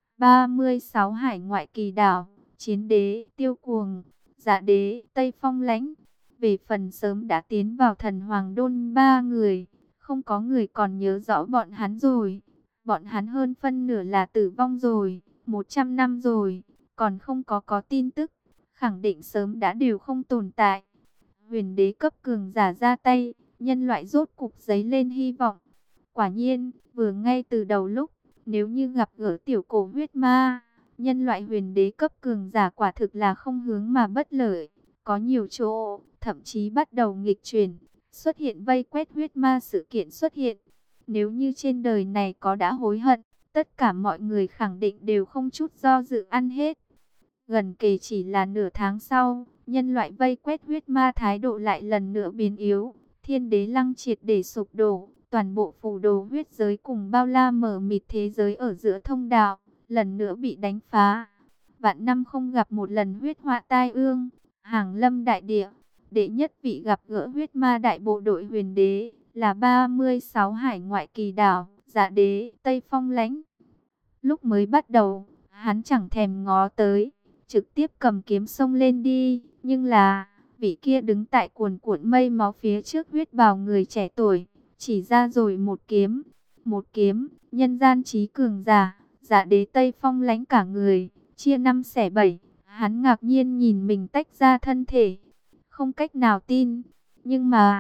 36 hải ngoại kỳ đảo, Chiến Đế Tiêu Cuồng, Dạ Đế Tây Phong Lãnh. Về phần sớm đã tiến vào thần hoàng đôn 3 người, không có người còn nhớ rõ bọn hắn rồi. Bọn hắn hơn phân nửa là tử vong rồi, 100 năm rồi, còn không có tin tức, khẳng định sớm đã đều không tồn tại. Huyền đế cấp cường giả ra tay, nhân loại rốt cục dấy lên hy vọng. Quả nhiên, vừa ngay từ đầu lúc, nếu như gặp gỡ tiểu cổ huyết ma, nhân loại huyền đế cấp cường giả quả thực là không hướng mà bất lợi. Có nhiều chỗ, thậm chí bắt đầu nghịch chuyển, xuất hiện vây quét huyết ma sự kiện xuất hiện. Nếu như trên đời này có đã hối hận, tất cả mọi người khẳng định đều không chút do dự ăn hết. Gần kề chỉ là nửa tháng sau, nhân loại vây quét huyết ma thái độ lại lần nữa biến yếu. Thiên Đế Lăng triệt để sụp đổ, toàn bộ phù đồ huyết giới cùng bao la mở mịt thế giới ở giữa thông đạo, lần nữa bị đánh phá. Vạn năm không gặp một lần huyết họa tai ương, hàng lâm đại địa. Đệ nhất vị gặp gỡ huyết ma đại bộ đội huyền đế, là 36 hải ngoại kỳ đảo, Dạ Đế Tây Phong Lãnh. Lúc mới bắt đầu, hắn chẳng thèm ngó tới, trực tiếp cầm kiếm xông lên đi. Nhưng là, vị kia đứng tại cuồn cuộn mây máu phía trước huyết bào người trẻ tuổi, chỉ ra rồi một kiếm. Một kiếm, nhân gian trí cường giả, Dạ Đế Tây Phong Lãnh cả người, chia 5 xẻ 7. Hắn ngạc nhiên nhìn mình tách ra thân thể, không cách nào tin. Nhưng mà,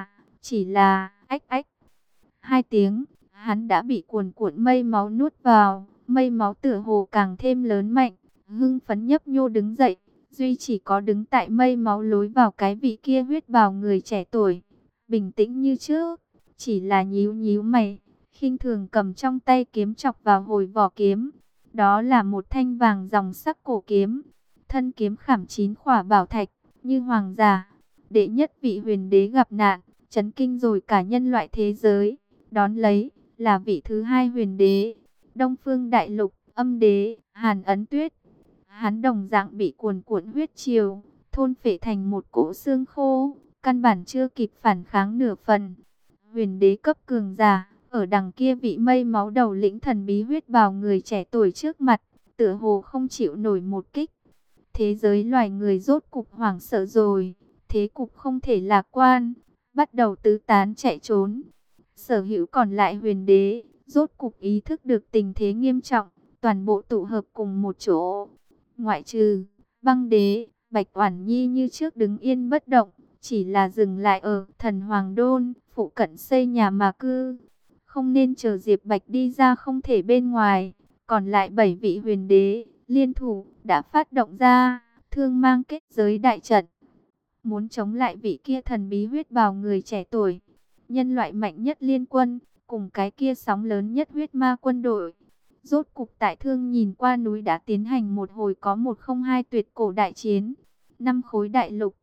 Chỉ là, ách ách, hai tiếng, hắn đã bị cuồn cuộn mây máu nuốt vào, mây máu tựa hồ càng thêm lớn mạnh, hưng phấn nhấp nhô đứng dậy, duy chỉ có đứng tại mây máu lối vào cái vị kia huyết bào người trẻ tuổi, bình tĩnh như trước, chỉ là nhíu nhíu mày, khinh thường cầm trong tay kiếm chọc vào hồi vỏ kiếm. Đó là một thanh vàng dòng sắc cổ kiếm, thân kiếm khảm 9 khỏa bảo thạch, như hoàng giả, đệ nhất vị huyền đế gặp nạn, chấn kinh rồi cả nhân loại thế giới. Đón lấy là vị thứ hai huyền đế, Đông Phương Đại Lục, Âm Đế, Hàn Ấn Tuyết. Hắn đồng dạng bị cuồn cuộn huyết triều thôn phệ thành một cỗ xương khô, căn bản chưa kịp phản kháng nửa phần. Huyền đế cấp cường giả, ở đằng kia vị mây máu đầu lĩnh thần bí huyết bào người trẻ tuổi trước mặt, tựa hồ không chịu nổi một kích. Thế giới loài người rốt cục hoảng sợ rồi, thế cục không thể lạc quan, bắt đầu tứ tán chạy trốn. Sở hữu còn lại huyền đế, rốt cục ý thức được tình thế nghiêm trọng, toàn bộ tụ hợp cùng một chỗ. Ngoại trừ Băng Đế, Bạch Oản Nhi như trước đứng yên bất động, chỉ là dừng lại ở Thần Hoàng Đôn, phụ cận xây nhà mà cư. Không nên chờ Diệp Bạch đi ra không thể bên ngoài, còn lại 7 vị huyền đế liên thủ đã phát động ra thương mang kết giới đại trận, muốn chống lại vị kia thần bí huyết bào người trẻ tuổi, nhân loại mạnh nhất liên quân, cùng cái kia sóng lớn nhất huyết ma quân đội. Rốt cục tại Thương Nhìn Qua Núi đã tiến hành một hồi có 102 tuyệt cổ đại chiến, 5 khối đại lục,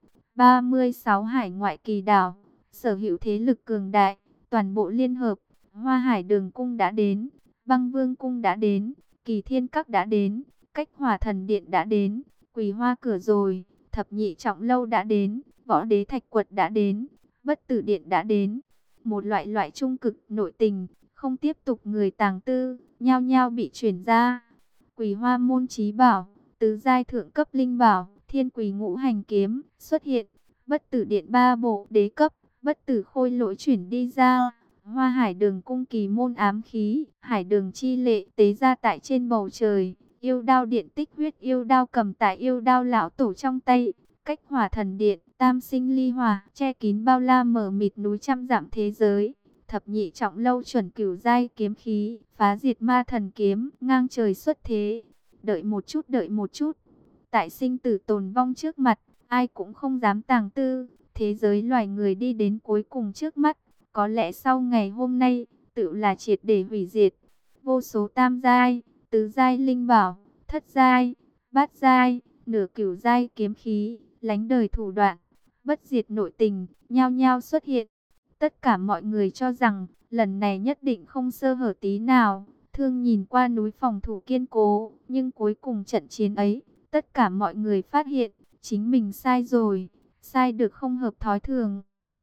36 hải ngoại kỳ đảo, sở hữu thế lực cường đại, toàn bộ liên hợp. Hoa Hải Đường Cung đã đến, Băng Vương Cung đã đến, Kỳ Thiên Các đã đến, Cách Hỏa Thần Điện đã đến, Quỳ Hoa Cửa rồi, Thập Nhị Trọng Lâu đã đến, Võ Đế Thạch Quật đã đến, Bất Tử Điện đã đến. Một loại trung cực nội tình, không tiếp tục người tàng tư, nhao nhao bị chuyển ra. Quỳ Hoa Môn Chí Bảo, tứ giai thượng cấp linh bảo, Thiên Quỳ Ngũ Hành Kiếm xuất hiện, Bất Tử Điện 3 bộ đế cấp, Bất Tử Khôi Lỗi chuyển đi ra. Hoa Hải Đường Cung kỳ môn ám khí, Hải Đường chi lệ tế ra tại trên bầu trời. Yêu đao điện tích huyết yêu đao cầm tại yêu đao lão tổ trong tay. Cách Hỏa Thần Điện, tam sinh ly hỏa, che kín bao la mở mịt núi trăm dặm thế giới. Thập Nhị Trọng Lâu chuẩn cửu giai kiếm khí, phá diệt ma thần kiếm, ngang trời xuất thế. Đợi một chút, đợi một chút. Tại sinh tử tồn vong trước mặt, ai cũng không dám tàng tư. Thế giới loài người đi đến cuối cùng trước mắt. Có lẽ sau ngày hôm nay, tự là triệt để hủy diệt. Vô số tam giai, tứ giai linh bảo, thất giai, bát giai, nửa cửu giai kiếm khí, lánh đời thủ đoạn, bất diệt nội tình, nhao nhao xuất hiện. Tất cả mọi người cho rằng, lần này nhất định không sơ hở tí nào. Thương Nhìn Qua Núi phòng thủ kiên cố, nhưng cuối cùng trận chiến ấy, tất cả mọi người phát hiện, chính mình sai rồi, sai được không hợp thói thường.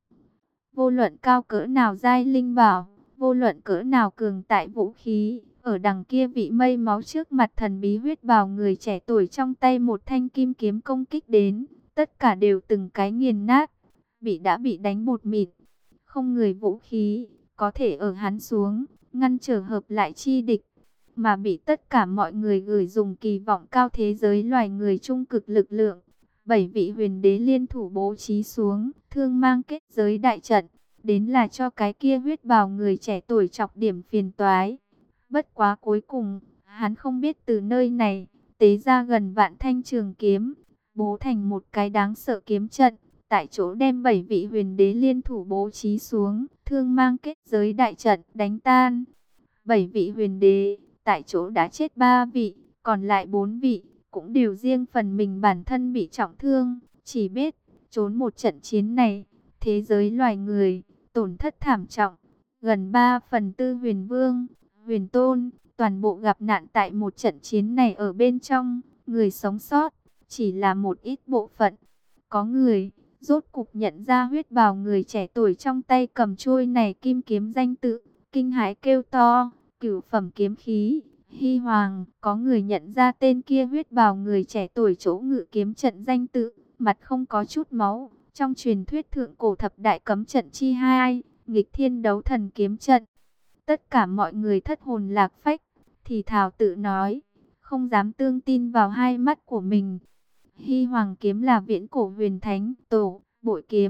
Vô luận cao cỡ nào giai linh bảo, vô luận cỡ nào cường tại vũ khí, ở đằng kia vị mây máu trước mặt thần bí huyết bào người trẻ tuổi trong tay một thanh kim kiếm công kích đến, tất cả đều từng cái nghiền nát, đã bị đánh bột mịn. Không người vũ khí, có thể ở hắn xuống, ngăn trở hợp lại chi địch, mà bị tất cả mọi người gửi dùng kỳ vọng cao thế giới loài người trung cực lực lượng. 7 vị huyền đế liên thủ bố trí xuống, thương mang kết giới đại trận, đến là cho cái kia huyết bào người trẻ tuổi chọc điểm phiền toái. Bất quá cuối cùng, hắn không biết từ nơi này, tế ra gần vạn thanh trường kiếm, bố thành một cái đáng sợ kiếm trận, tại chỗ đem 7 vị huyền đế liên thủ bố trí xuống, thương mang kết giới đại trận đánh tan. 7 vị huyền đế, tại chỗ đã chết 3 vị, còn lại 4 vị, cũng đều riêng phần mình bản thân bị trọng thương, chỉ biết trốn một trận chiến này, thế giới loài người tổn thất thảm trọng, gần 3/4 huyền vương, huyền tôn, toàn bộ gặp nạn tại một trận chiến này ở bên trong, người sống sót chỉ là một ít bộ phận. Có người rốt cục nhận ra huyết bào người trẻ tuổi trong tay cầm chuôi này kim kiếm danh tự, kinh hãi kêu to, cửu phẩm kiếm khí. Hy Hoàng, có người nhận ra tên kia huyết bào người trẻ tuổi chỗ ngự kiếm trận danh tự, mặt không có chút máu, trong truyền thuyết thượng cổ thập đại cấm trận chi hai, nghịch thiên đấu thần kiếm trận. Tất cả mọi người thất hồn lạc phách, thì thào tự nói, không dám tương tin vào hai mắt của mình. Hy Hoàng kiếm là viễn cổ huyền thánh tổ, bội kiếm,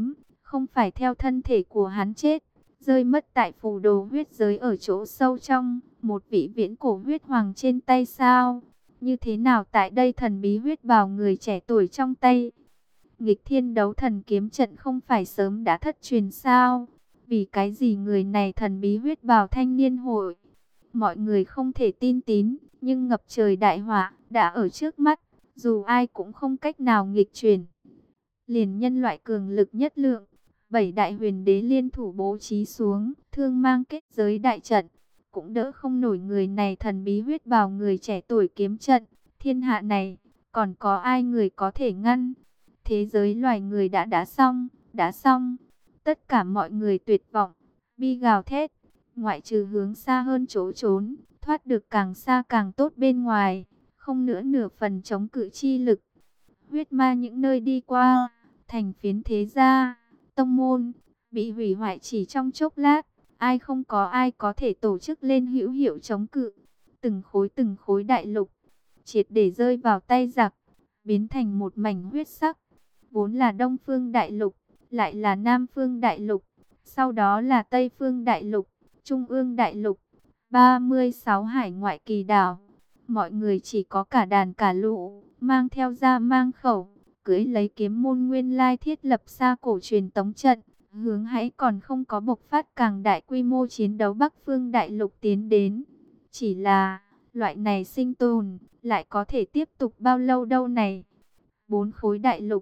không phải theo thân thể của hắn chết, rơi mất tại phù đồ huyết giới ở chỗ sâu trong, một vị viễn cổ huyết hoàng trên tay sao? Như thế nào tại đây thần bí huyết bào người trẻ tuổi trong tay? Nghịch thiên đấu thần kiếm trận không phải sớm đã thất truyền sao? Vì cái gì người này thần bí huyết bào thanh niên hội? Mọi người không thể tin tín, nhưng ngập trời đại họa đã ở trước mắt, dù ai cũng không cách nào nghịch chuyển. Liền nhân loại cường lực nhất lượng, 7 đại huyền đế liên thủ bố trí xuống, thương mang kết giới đại trận, cũng đỡ không nổi người này thần bí huyết bào người trẻ tuổi kiếm trận. Thiên hạ này, còn có ai người có thể ngăn? Thế giới loài người đã xong, đã xong. Tất cả mọi người tuyệt vọng, bi gào thét, ngoại trừ hướng xa hơn chỗ trốn, thoát được càng xa càng tốt bên ngoài, không nữa nửa phần chống cự chi lực. Huyết ma những nơi đi qua, thành phiến thế gia, tông môn, bị hủy hoại chỉ trong chốc lát, không có ai có thể tổ chức lên hữu hiệu chống cự. Từng khối đại lục, triệt để rơi vào tay giặc, biến thành một mảnh huyết sắc. Vốn là Đông Phương Đại Lục, lại là Nam Phương Đại Lục, sau đó là Tây Phương Đại Lục, Trung ương Đại Lục, 36 hải ngoại kỳ đảo. Mọi người chỉ có cả đàn cả lũ, mang theo ra mang khẩu, cưỡi lấy kiếm môn nguyên lai thiết lập xa cổ truyền tống trận, hướng hãy còn không có bộc phát càng đại quy mô chiến đấu Bắc Phương Đại Lục tiến đến. Chỉ là, loại này sinh tồn, lại có thể tiếp tục bao lâu đâu này? 4 khối đại lục,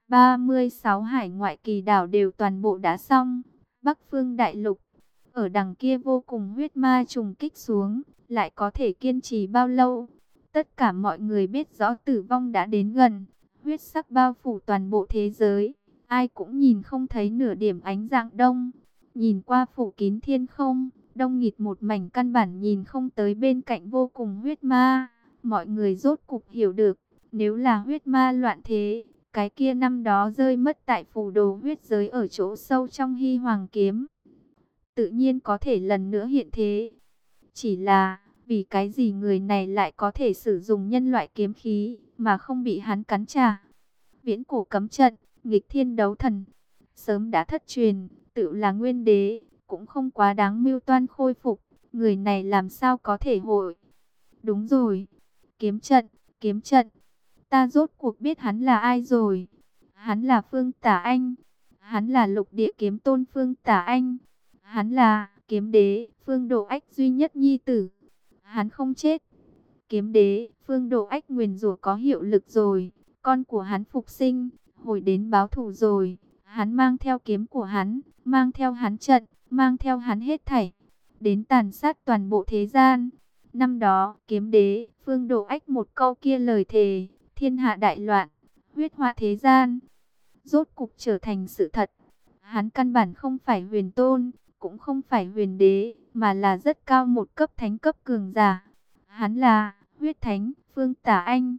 36 hải ngoại kỳ đảo đều toàn bộ đã xong. Bắc Phương Đại Lục, ở đằng kia vô cùng huyết ma trùng kích xuống, lại có thể kiên trì bao lâu? Tất cả mọi người biết rõ tử vong đã đến gần, huyết sắc bao phủ toàn bộ thế giới, ai cũng nhìn không thấy nửa điểm ánh dạng đông. Nhìn qua phủ kín thiên không, đông nghịt một mảnh căn bản nhìn không tới bên cạnh vô cùng huyết ma. Mọi người rốt cục hiểu được, nếu là huyết ma loạn thế, cái kia năm đó rơi mất tại phù đồ huyết giới ở chỗ sâu trong Hy Hoàng kiếm, tự nhiên có thể lần nữa hiện thế. Chỉ là, vì cái gì người này lại có thể sử dụng nhân loại kiếm khí, mà không bị hắn cắn trả? Viễn cổ cấm trận, nghịch thiên đấu thần, sớm đã thất truyền, tự là nguyên đế, cũng không quá đáng mưu toan khôi phục. Người này làm sao có thể hội? Đúng rồi, kiếm trận, kiếm trận. Ta rốt cuộc biết hắn là ai rồi. Hắn là Phương Tả Anh. Hắn là lục địa kiếm tôn Phương Tả Anh. Hắn là kiếm đế Phương Độ Ách duy nhất nhi tử. Hắn không chết. Kiếm đế Phương Độ Ách nguyền rủa có hiệu lực rồi. Con của hắn phục sinh, hồi đến báo thù rồi. Hắn mang theo kiếm của hắn, mang theo hắn trận, mang theo hắn hết thảy, đến tàn sát toàn bộ thế gian. Năm đó, kiếm đế Phương Độ Ách một câu kia lời thề, thiên hạ đại loạn, huyết họa thế gian, rốt cục trở thành sự thật. Hắn căn bản không phải huyền tôn, cũng không phải huyền đế, mà là rất cao một cấp thánh cấp cường giả. Hắn là huyết thánh Phương Tả Anh.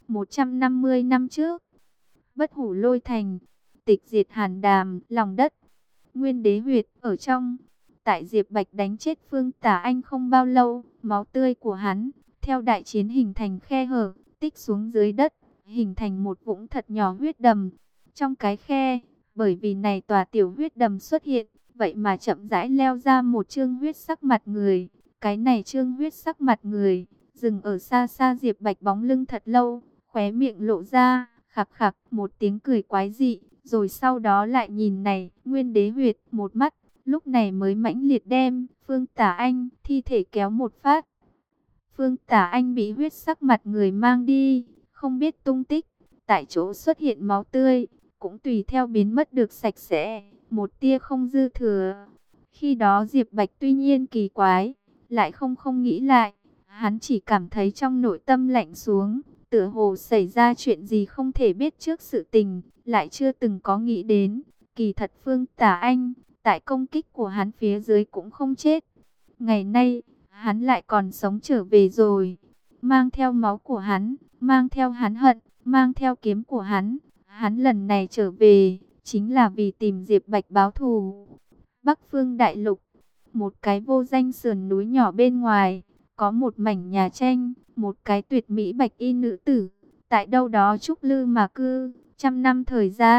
150 năm trước, Bất Hủ Lôi Thành, tịch diệt Hàn Đàm, lòng đất, Nguyên Đế huyệt ở trong. Tại Diệp Bạch đánh chết Phương Tả Anh không bao lâu, máu tươi của hắn theo đại chiến hình thành khe hở, tích xuống dưới đất, hình thành một vũng thật nhỏ huyết đầm. Trong cái khe, bởi vì này tòa tiểu huyết đầm xuất hiện, vậy mà chậm rãi leo ra một trương huyết sắc mặt người. Cái này trương huyết sắc mặt người, dừng ở xa xa Diệp Bạch bóng lưng thật lâu, khóe miệng lộ ra, khạc khạc một tiếng cười quái dị, rồi sau đó lại nhìn này, Nguyên Đế huyệt một mắt, lúc này mới mãnh liệt đem Phương Tả Anh thi thể kéo một phát. Phương Tả Anh bị huyết sắc mặt người mang đi, không biết tung tích, tại chỗ xuất hiện máu tươi, cũng tùy theo biến mất được sạch sẽ, một tia không dư thừa. Khi đó Diệp Bạch tuy nhiên kỳ quái, lại không nghĩ lại, hắn chỉ cảm thấy trong nội tâm lạnh xuống, tựa hồ xảy ra chuyện gì không thể biết trước sự tình, lại chưa từng có nghĩ đến. Kỳ thật Phương Tả Anh, tại công kích của hắn phía dưới cũng không chết. Ngày nay, hắn lại còn sống trở về rồi. Mang theo máu của hắn, mang theo hắn hận, mang theo kiếm của hắn. Hắn lần này trở về, chính là vì tìm Diệp Bạch báo thù. Bắc Phương Đại Lục, một cái vô danh sườn núi nhỏ bên ngoài, có một mảnh nhà tranh, một cái tuyệt mỹ bạch y nữ tử, tại đâu đó trúc lư mà cư, trăm năm thời gian,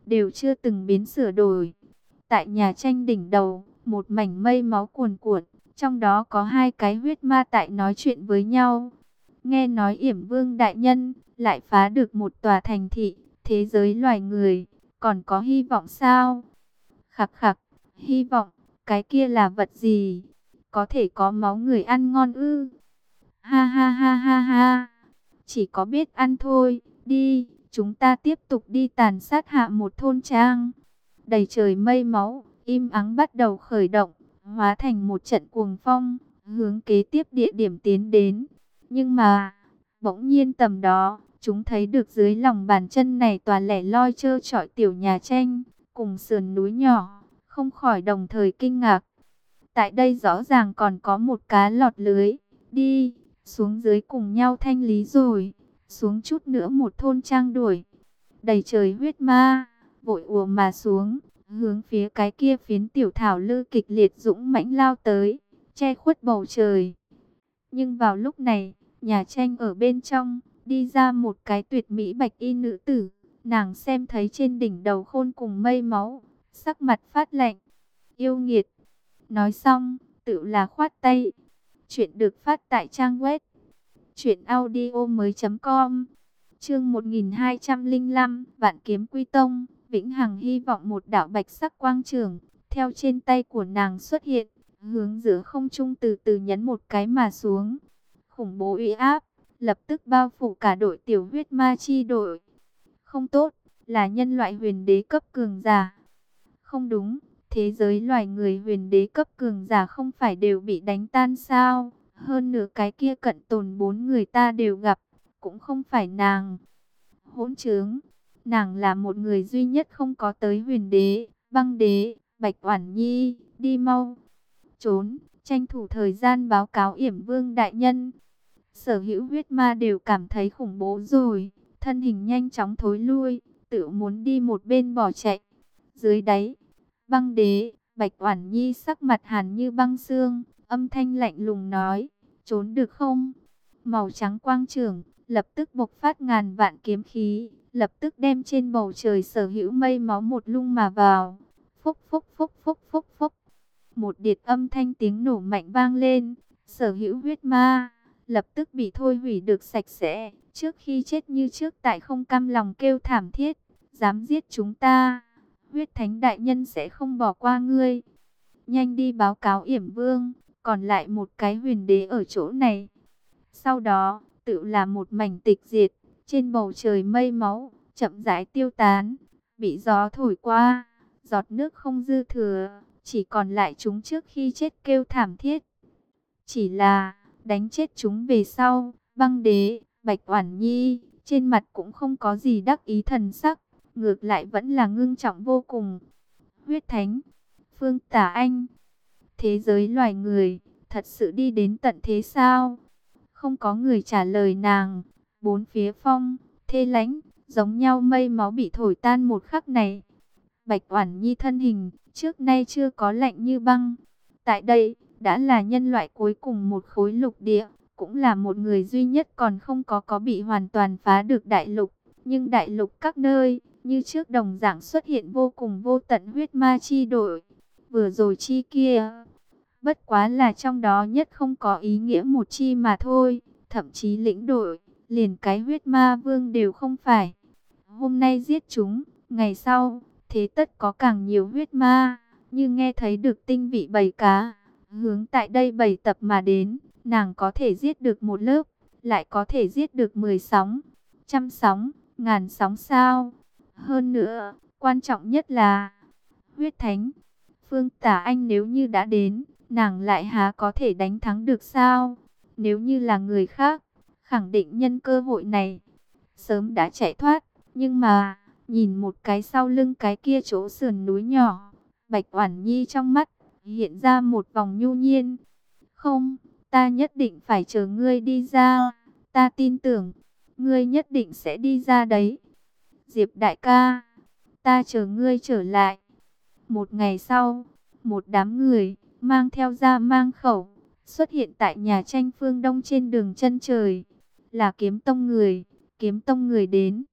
đều chưa từng biến sửa đổi. Tại nhà tranh đỉnh đầu, một mảnh mây máu cuồn cuộn, trong đó có hai cái huyết ma tại nói chuyện với nhau. Nghe nói Yểm Vương đại nhân lại phá được một tòa thành thị, thế giới loài người còn có hy vọng sao? Khặc khặc, hy vọng, cái kia là vật gì? Có thể có máu người ăn ngon ư? Ha ha ha ha ha, chỉ có biết ăn thôi, đi, chúng ta tiếp tục đi tàn sát hạ một thôn trang. Đầy trời mây máu, im ắng bắt đầu khởi động, hóa thành một trận cuồng phong, hướng kế tiếp địa điểm tiến đến. Nhưng mà, bỗng nhiên tầm đó, chúng thấy được dưới lòng bàn chân này tòa lẻ loi trơ trọi tiểu nhà tranh, cùng sườn núi nhỏ, không khỏi đồng thời kinh ngạc. Tại đây rõ ràng còn có một cá lọt lưới, đi, xuống dưới cùng nhau thanh lý rồi, xuống chút nữa một thôn trang đuổi. Đầy trời huyết ma, vội ùa mà xuống, hướng phía cái kia phiến tiểu thảo lư kịch liệt dũng mãnh lao tới, che khuất bầu trời. Nhưng vào lúc này, nhà tranh ở bên trong, đi ra một cái tuyệt mỹ bạch y nữ tử. Nàng xem thấy trên đỉnh đầu khôn cùng mây máu, sắc mặt phát lạnh. Yêu nghiệt. Nói xong, tự là khoát tay. Chuyện được phát tại trang web truyệnaudiomoi.com. Chương 1205, Vạn Kiếm Quy Tông. Vĩnh Hằng hy vọng một đạo bạch sắc quang trường theo trên tay của nàng xuất hiện, hướng giữa không trung từ từ nhấn một cái mà xuống. Khủng bố uy áp lập tức bao phủ cả đội tiểu huyết ma chi đội. Không tốt, là nhân loại huyền đế cấp cường giả. Không đúng, thế giới loài người huyền đế cấp cường giả không phải đều bị đánh tan sao? Hơn nữa cái kia cận tồn 4 người ta đều gặp, cũng không phải nàng. Hỗn trướng, nàng là một người duy nhất không có tới huyền đế, băng đế, Bạch Oản Nhi, đi mau. Trốn, tranh thủ thời gian báo cáo Yểm Vương đại nhân. Sở hữu huyết ma đều cảm thấy khủng bố rồi, thân hình nhanh chóng thối lui, tự muốn đi một bên bỏ chạy. Dưới đáy, băng đế, Bạch Oản Nhi sắc mặt hàn như băng xương, âm thanh lạnh lùng nói, trốn được không? Màu trắng quang trường, lập tức bộc phát ngàn vạn kiếm khí, lập tức đem trên bầu trời sở hữu mây máu một lung mà vào. Phúc phúc phúc phúc phúc phúc. Một điệt âm thanh tiếng nổ mạnh vang lên, sở hữu huyết ma lập tức bị thôi hủy được sạch sẽ, trước khi chết như trước tại không cam lòng kêu thảm thiết, dám giết chúng ta, huyết thánh đại nhân sẽ không bỏ qua ngươi. Nhanh đi báo cáo Yểm Vương, còn lại một cái huyền đế ở chỗ này. Sau đó, tự là một mảnh tịch diệt, trên bầu trời mây máu, chậm rãi tiêu tán, bị gió thổi qua, giọt nước không dư thừa, chỉ còn lại chúng trước khi chết kêu thảm thiết. Chỉ là, đánh chết chúng về sau, băng đế, Bạch Oản Nhi, trên mặt cũng không có gì đắc ý thần sắc, ngược lại vẫn là ngưng trọng vô cùng. Huyết Thánh, Phương Tả Anh, thế giới loài người, thật sự đi đến tận thế sao? Không có người trả lời nàng, bốn phía phong, thê lánh, giống nhau mây máu bị thổi tan một khắc này. Bạch Oản Nhi thân hình, trước nay chưa có lạnh như băng. Tại đây, đã là nhân loại cuối cùng một khối lục địa, cũng là một người duy nhất còn không có bị hoàn toàn phá được đại lục. Nhưng đại lục các nơi, như trước đồng dạng xuất hiện vô cùng vô tận huyết ma chi đội. Vừa rồi chi kia, bất quá là trong đó nhất không có ý nghĩa một chi mà thôi. Thậm chí lĩnh đội, liền cái huyết ma vương đều không phải. Hôm nay giết chúng, ngày sau, thế tất có càng nhiều huyết ma. Như nghe thấy được tinh vị bầy cá, hướng tại đây bầy tập mà đến, nàng có thể giết được một lớp, lại có thể giết được 10 sóng, trăm sóng, ngàn sóng sao. Hơn nữa, quan trọng nhất là huyết thánh. Phương Tả Anh nếu như đã đến, nàng lại há có thể đánh thắng được sao? Nếu như là người khác, khẳng định nhân cơ hội này, sớm đã chạy thoát. Nhưng mà, nhìn một cái sau lưng cái kia chỗ sườn núi nhỏ, Bạch Oản Nhi trong mắt hiện ra một vòng nhu nhiên. Không, ta nhất định phải chờ ngươi đi ra. Ta tin tưởng, ngươi nhất định sẽ đi ra đấy. Diệp đại ca, ta chờ ngươi trở lại. Một ngày sau, một đám người mang theo ra mang khẩu xuất hiện tại nhà tranh phương Đông trên đường chân trời. Là kiếm tông người đến.